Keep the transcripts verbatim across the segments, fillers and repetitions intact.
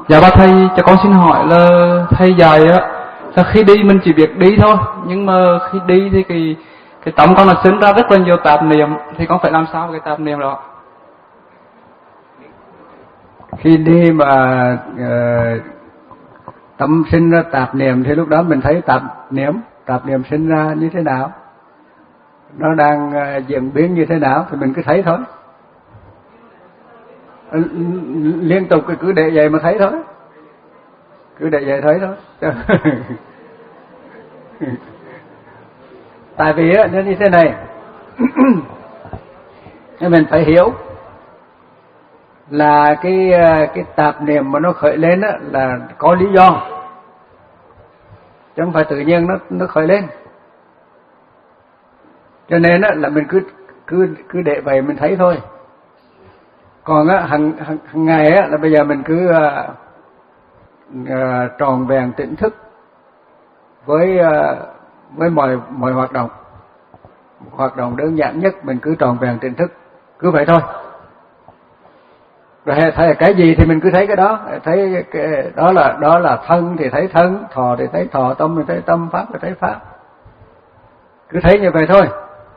Dạ bác thầy, cho con xin hỏi là thầy dạy á, là khi đi mình chỉ việc đi thôi, nhưng mà khi đi thì cái cái tâm con là sinh ra rất là nhiều tạp niệm, thì con phải làm sao với cái tạp niệm đó? Khi đi mà uh, tâm sinh ra tạp niệm thì lúc đó mình thấy tạp niệm, tạp niệm sinh ra như thế nào, nó đang uh, diễn biến như thế nào thì mình cứ thấy thôi. Liên tục cứ để vậy mà thấy thôi, cứ để vậy thấy thôi. Tại vì á, nó như thế này, nên mình phải hiểu là cái cái tạp niệm mà nó khởi lên á là có lý do, chứ không phải tự nhiên nó nó khởi lên. Cho nên á là mình cứ cứ cứ để vậy mình thấy thôi. Còn á hàng hàng, hàng ngày á là bây giờ mình cứ uh, uh, tròn vẹn tỉnh thức với uh, với mọi mọi hoạt động. Hoạt động đơn giản nhất mình cứ tròn vẹn tỉnh thức, cứ vậy thôi. Rồi thấy cái gì thì mình cứ thấy cái đó, thấy cái đó là đó là thân thì thấy thân, thọ thì thấy thọ, tâm thì thấy tâm, pháp thì thấy pháp. Cứ thấy như vậy thôi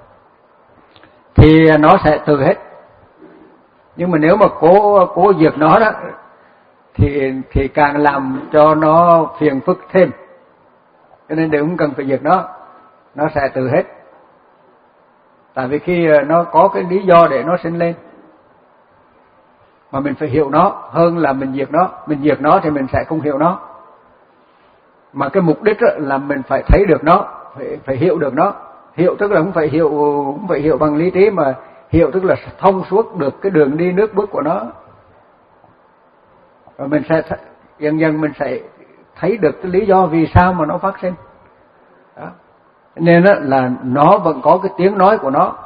thì nó sẽ từ hết. Nhưng mà nếu mà cố cố diệt nó đó thì thì càng làm cho nó phiền phức thêm. Cho nên đừng cần phải diệt nó, nó sẽ từ hết. Tại vì khi nó có cái lý do để nó sinh lên, mà mình phải hiểu nó hơn là mình diệt nó. Mình diệt nó thì mình sẽ không hiểu nó. Mà cái mục đích là mình phải thấy được nó, phải phải hiểu được nó. Hiểu tức là không phải hiểu không phải hiểu bằng lý trí, mà hiểu tức là thông suốt được cái đường đi nước bước của nó. Và mình sẽ dần dần mình sẽ thấy được cái lý do vì sao mà nó phát sinh. Đó. Nên là nó vẫn có cái tiếng nói của nó,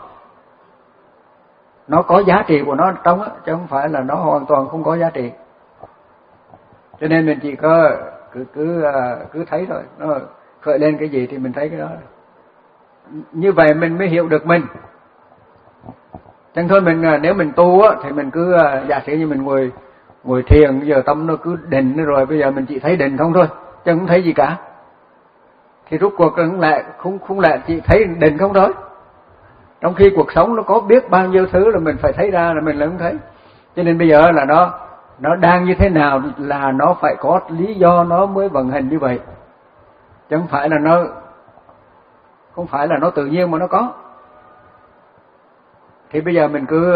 nó có giá trị của nó trong á, chứ không phải là nó hoàn toàn không có giá trị. Cho nên mình chỉ có cứ cứ cứ thấy thôi, nó khởi lên cái gì thì mình thấy cái đó. Như vậy mình mới hiểu được mình. Chẳng thôi mình nếu mình tu á thì mình cứ giả sử như mình ngồi ngồi thiền, giờ tâm nó cứ định rồi, bây giờ mình chỉ thấy định không thôi, chứ không thấy gì cả. Thì rốt cuộc không lại không không lại chỉ thấy định không thôi. Trong khi cuộc sống nó có biết bao nhiêu thứ là mình phải thấy ra là mình lại không thấy. Cho nên bây giờ là nó nó đang như thế nào là nó phải có lý do nó mới vận hành như vậy. Chứ không phải là nó không phải là nó tự nhiên mà nó có. Thì bây giờ mình cứ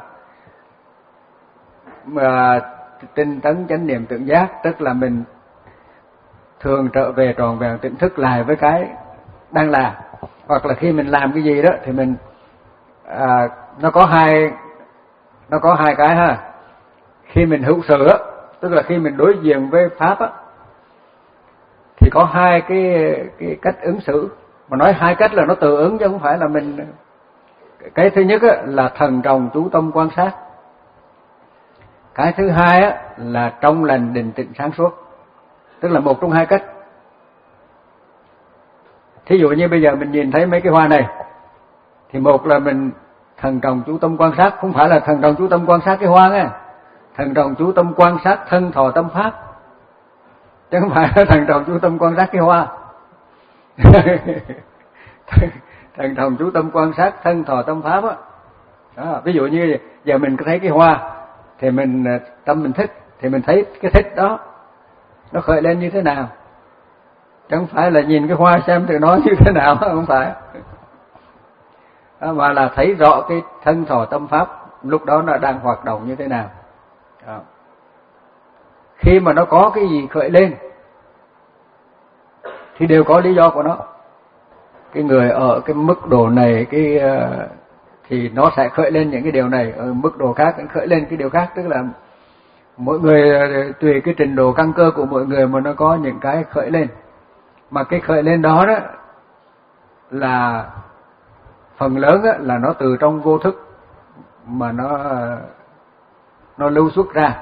mà tinh tấn chánh niệm tượng giác, tức là mình thường trở về tròn vẹn tỉnh thức lại với cái đang làm. Hoặc là khi mình làm cái gì đó thì mình à, nó có hai nó có hai cái ha. Khi mình hữu sự á, tức là khi mình đối diện với pháp á, thì có hai cái cái cách ứng xử. Mà nói hai cách là nó tự ứng chứ không phải là mình. Cái thứ nhất á, là thần trọng chú tâm quan sát. Cái thứ hai á, là trong lành định tĩnh sáng suốt. Tức là một trong hai cách. Thí dụ như bây giờ mình nhìn thấy mấy cái hoa này, thì một là mình thần trọng chú tâm quan sát, không phải là thần trọng chú tâm quan sát cái hoa nghe. Thần trọng chú tâm quan sát thân thọ tâm pháp, chứ không phải là thần trọng chú tâm quan sát cái hoa. Thần trọng chú tâm quan sát thân thọ tâm pháp á. Đó, ví dụ như giờ mình thấy cái hoa thì mình tâm mình thích, thì mình thấy cái thích đó nó khởi lên như thế nào, chứ không phải là nhìn cái hoa xem từ nó như thế nào, không phải. Đó, mà là thấy rõ cái thân thọ tâm pháp lúc đó nó đang hoạt động như thế nào. Đó. Khi mà nó có cái gì khởi lên thì đều có lý do của nó. Cái người ở cái mức độ này cái thì nó sẽ khởi lên những cái điều này, ở mức độ khác cũng khởi lên cái điều khác. Tức là mỗi người tùy cái trình độ căn cơ của mỗi người mà nó có những cái khởi lên. Mà cái khởi lên đó đó là phần lớn đó, là nó từ trong vô thức mà nó nó lưu xuất ra.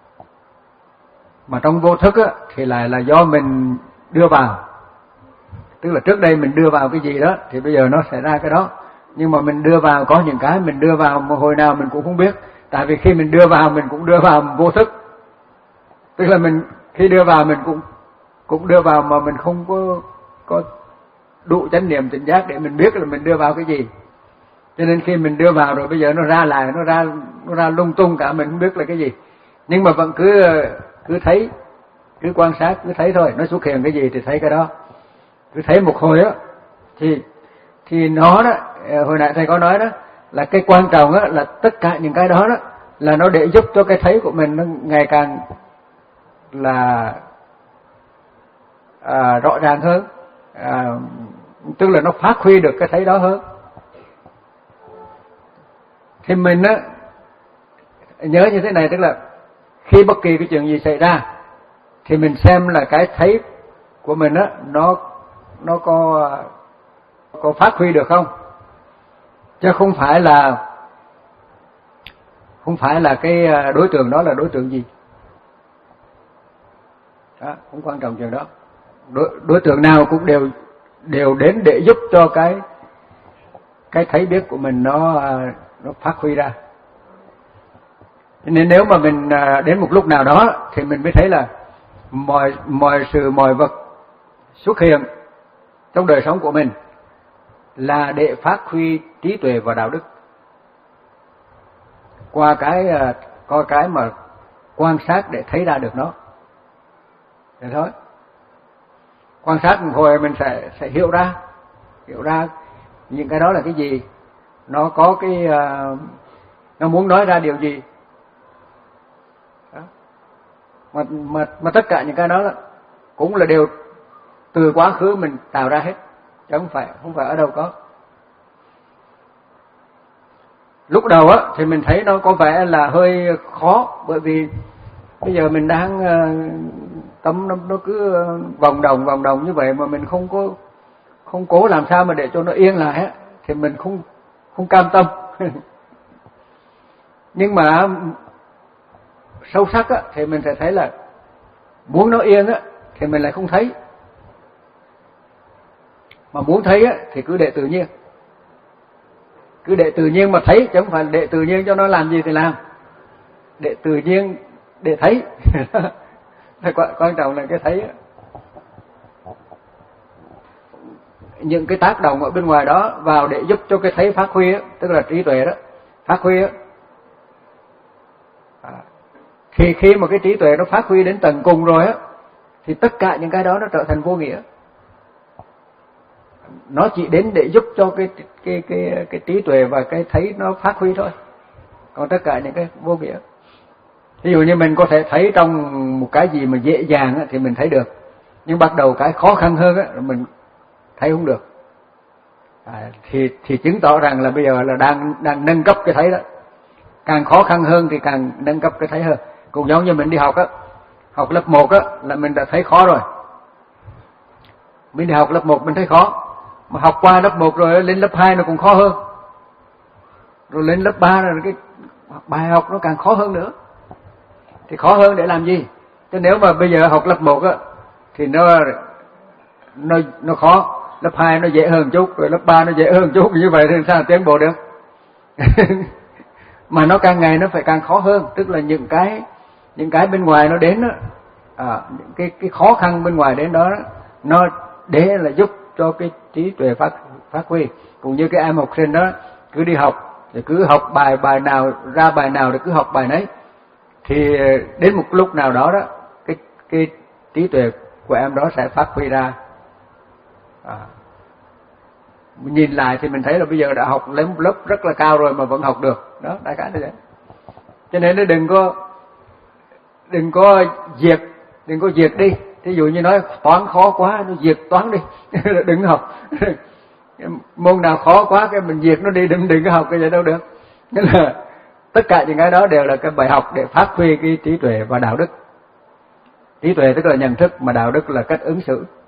Mà trong vô thức á, thì lại là do mình đưa vào. Tức là trước đây mình đưa vào cái gì đó thì bây giờ nó sẽ ra cái đó. Nhưng mà mình đưa vào có những cái mình đưa vào mà hồi nào mình cũng không biết. Tại vì khi mình đưa vào mình cũng đưa vào vô thức. Tức là mình khi đưa vào mình cũng cũng đưa vào mà mình không có có đủ chánh niệm tỉnh giác để mình biết là mình đưa vào cái gì. Cho nên khi mình đưa vào rồi bây giờ nó ra lại, nó ra nó ra lung tung cả, mình không biết là cái gì. Nhưng mà vẫn cứ cứ thấy, cứ quan sát, cứ thấy thôi, nó xuất hiện cái gì thì thấy cái đó. Cứ thấy một hồi á thì thì nó đó, hồi nãy thầy có nói đó, là cái quan trọng á là tất cả những cái đó đó là nó để giúp cho cái thấy của mình nó ngày càng là à, rõ ràng hơn, à, tức là nó phát huy được cái thấy đó hơn. Thì mình á nhớ như thế này, tức là khi bất kỳ cái chuyện gì xảy ra thì mình xem là cái thấy của mình á nó nó có có phát huy được không, chứ không phải là không phải là cái đối tượng đó là đối tượng gì. Đó, cũng quan trọng chuyện đó. Đối, đối tượng nào cũng đều đều đến để giúp cho cái cái thấy biết của mình nó nó phát huy ra. Nên nếu mà mình đến một lúc nào đó thì mình mới thấy là mọi mọi sự mọi vật xuất hiện trong đời sống của mình là để phát huy trí tuệ và đạo đức qua cái coi cái mà quan sát để thấy ra được nó. Thế thôi. Quan sát một hồi mình sẽ sẽ hiểu ra, hiểu ra những cái đó là cái gì, nó có cái uh, nó muốn nói ra điều gì. Đó. Mà mà mà tất cả những cái đó cũng là đều từ quá khứ mình tạo ra hết, chứ không phải không phải ở đâu có. Lúc đầu á thì mình thấy nó có vẻ là hơi khó, bởi vì bây giờ mình đang uh, tâm nó, nó cứ vòng đồng vòng đồng như vậy mà mình không có không cố làm sao mà để cho nó yên lại á, thì mình không không cam tâm. Nhưng mà sâu sắc á thì mình sẽ thấy là muốn nó yên á thì mình lại không thấy, mà muốn thấy á thì cứ để tự nhiên, cứ để tự nhiên mà thấy, chứ không phải để tự nhiên cho nó làm gì thì làm, để tự nhiên để thấy. Quan trọng là cái thấy. Những cái tác động ở bên ngoài đó vào để giúp cho cái thấy phát huy, tức là trí tuệ đó phát huy. Thì khi mà cái trí tuệ nó phát huy đến tận cùng rồi á, thì tất cả những cái đó nó trở thành vô nghĩa. Nó chỉ đến để giúp cho cái cái cái cái trí tuệ và cái thấy nó phát huy thôi. Còn tất cả những cái vô nghĩa. Ví dụ như mình có thể thấy trong một cái gì mà dễ dàng á, thì mình thấy được, nhưng bắt đầu cái khó khăn hơn á, mình thấy không được. À, thì thì chứng tỏ rằng là bây giờ là đang đang nâng cấp cái thấy đó. Càng khó khăn hơn thì càng nâng cấp cái thấy hơn. Cũng giống như mình đi học á, học lớp một á là mình đã thấy khó rồi. Mình đi học lớp một mình thấy khó, mà học qua lớp một rồi lên lớp hai nó cũng khó hơn. Rồi lên lớp ba rồi cái bài học nó càng khó hơn nữa. Thì khó hơn để làm gì? Chứ nếu mà bây giờ học lớp một á thì nó nó nó khó, lớp hai nó dễ hơn chút, rồi lớp ba nó dễ hơn chút, như vậy thì sao tiến bộ được? Mà nó càng ngày nó phải càng khó hơn, tức là những cái những cái bên ngoài nó đến đó, à, những cái cái khó khăn bên ngoài đến đó, đó nó để là giúp cho cái trí tuệ phát phát huy. Cũng như cái em học sinh đó cứ đi học thì cứ học bài bài nào ra bài nào thì cứ học bài nấy, thì đến một lúc nào đó đó cái cái trí tuệ của em đó sẽ phát huy ra. À, nhìn lại thì mình thấy là bây giờ đã học lên lớp rất là cao rồi mà vẫn học được đó, đại khái như vậy. Cho nên nó đừng có đừng có diệt đừng có diệt đi. Thí dụ như nói toán khó quá, nó diệt toán đi. Đừng học. Môn nào khó quá cái mình diệt nó đi, đừng đừng có học cái gì đâu được. Nên là tất cả những cái đó đều là cái bài học để phát huy cái trí tuệ và đạo đức. Trí tuệ tức là nhận thức, mà đạo đức là cách ứng xử.